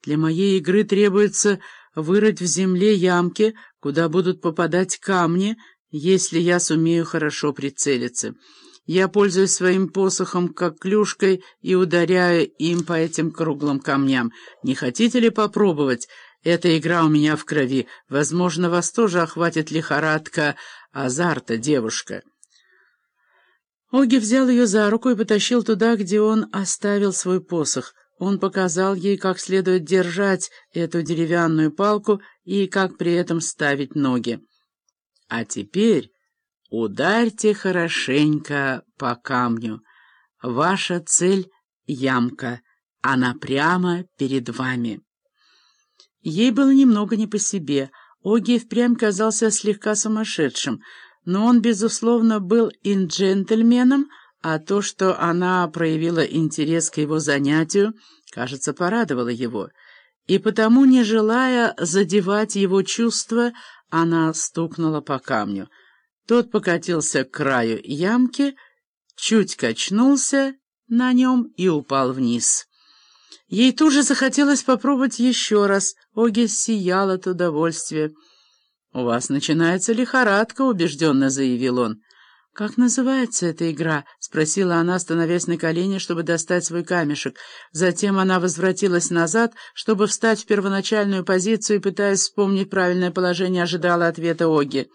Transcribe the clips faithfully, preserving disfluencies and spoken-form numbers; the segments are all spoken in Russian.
Для моей игры требуется вырыть в земле ямки, куда будут попадать камни, если я сумею хорошо прицелиться. Я пользуюсь своим посохом как клюшкой и ударяю им по этим круглым камням. Не хотите ли попробовать? Эта игра у меня в крови. Возможно, вас тоже охватит лихорадка азарта, девушка». Оги взял ее за руку и потащил туда, где он оставил свой посох. Он показал ей, как следует держать эту деревянную палку и как при этом ставить ноги. «А теперь ударьте хорошенько по камню. Ваша цель — ямка, она прямо перед вами». Ей было немного не по себе. Оги впрямь казался слегка сумасшедшим, но он, безусловно, был и джентльменом, а то, что она проявила интерес к его занятию, кажется, порадовало его. И потому, не желая задевать его чувства, она стукнула по камню. Тот покатился к краю ямки, чуть качнулся на нем и упал вниз. Ей тут же захотелось попробовать еще раз. Оги сиял от удовольствия. «У вас начинается лихорадка», — убежденно заявил он. «Как называется эта игра?» — спросила она, становясь на колени, чтобы достать свой камешек. Затем она возвратилась назад, чтобы встать в первоначальную позицию и, пытаясь вспомнить правильное положение, ожидала ответа Оги.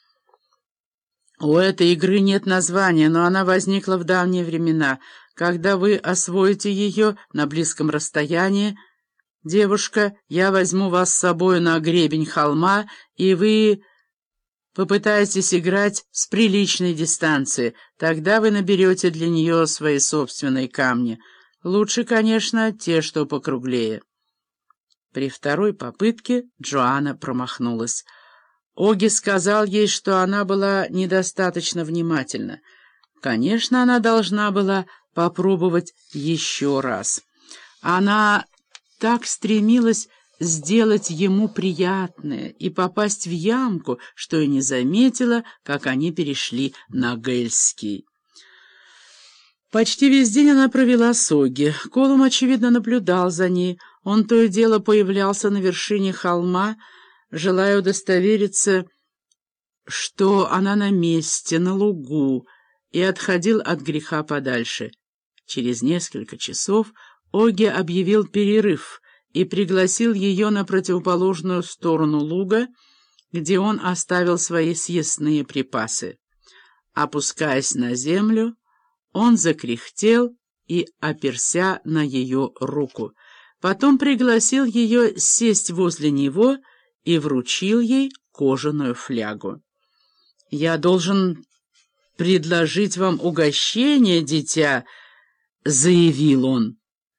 «У этой игры нет названия, но она возникла в давние времена. Когда вы освоите ее на близком расстоянии, девушка, я возьму вас с собой на гребень холма, и вы попытаетесь играть с приличной дистанции. Тогда вы наберете для нее свои собственные камни. Лучше, конечно, те, что покруглее». При второй попытке Джоанна промахнулась. Оги сказал ей, что она была недостаточно внимательна. Конечно, она должна была попробовать еще раз. Она так стремилась сделать ему приятное и попасть в ямку, что и не заметила, как они перешли на гельский. Почти весь день она провела с Оги. Колум, очевидно, наблюдал за ней. Он то и дело появлялся на вершине холма, желая удостовериться, что она на месте, на лугу, и отходил от греха подальше. Через несколько часов Оги объявил перерыв и пригласил ее на противоположную сторону луга, где он оставил свои съестные припасы. Опускаясь на землю, он закряхтел и оперся на ее руку. Потом пригласил ее сесть возле него и вручил ей кожаную флягу. «Я должен предложить вам угощение, дитя», — заявил он.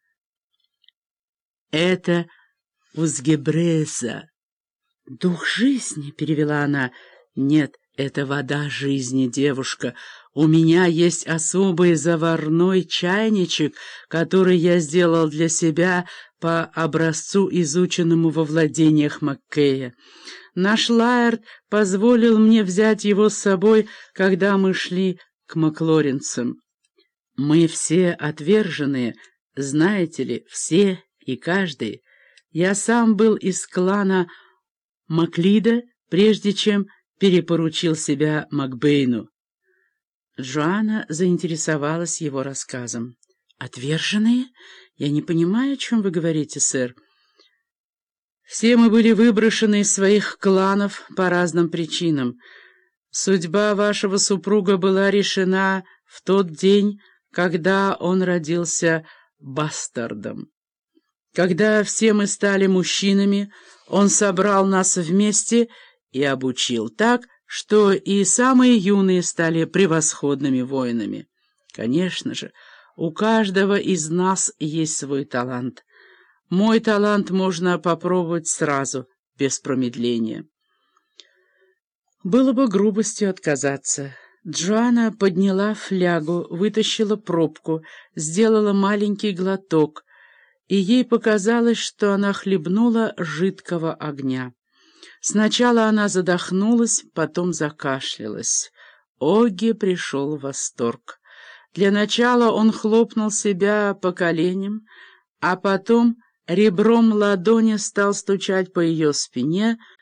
«Это узгебреза, дух жизни», — перевела она. «Нет, это вода жизни, девушка. У меня есть особый заварной чайничек, который я сделал для себя по образцу, изученному во владениях Маккея. Наш Лаэрт позволил мне взять его с собой, когда мы шли к Маклоринцам. Мы все отверженные, знаете ли, все и каждый. Я сам был из клана Маклида, прежде чем перепоручил себя Макбейну». Джоанна заинтересовалась его рассказом. «Отверженные? Я не понимаю, о чем вы говорите, сэр». «Все мы были выброшены из своих кланов по разным причинам. Судьба вашего супруга была решена в тот день, когда он родился бастардом. Когда все мы стали мужчинами, он собрал нас вместе и обучил так, что и самые юные стали превосходными воинами. Конечно же, у каждого из нас есть свой талант. Мой талант можно попробовать сразу, без промедления». Было бы грубостью отказаться. Джоанна подняла флягу, вытащила пробку, сделала маленький глоток, и ей показалось, что она хлебнула жидкого огня. Сначала она задохнулась, потом закашлялась. Оги пришел в восторг. Для начала он хлопнул себя по коленям, а потом ребром ладони стал стучать по ее спине,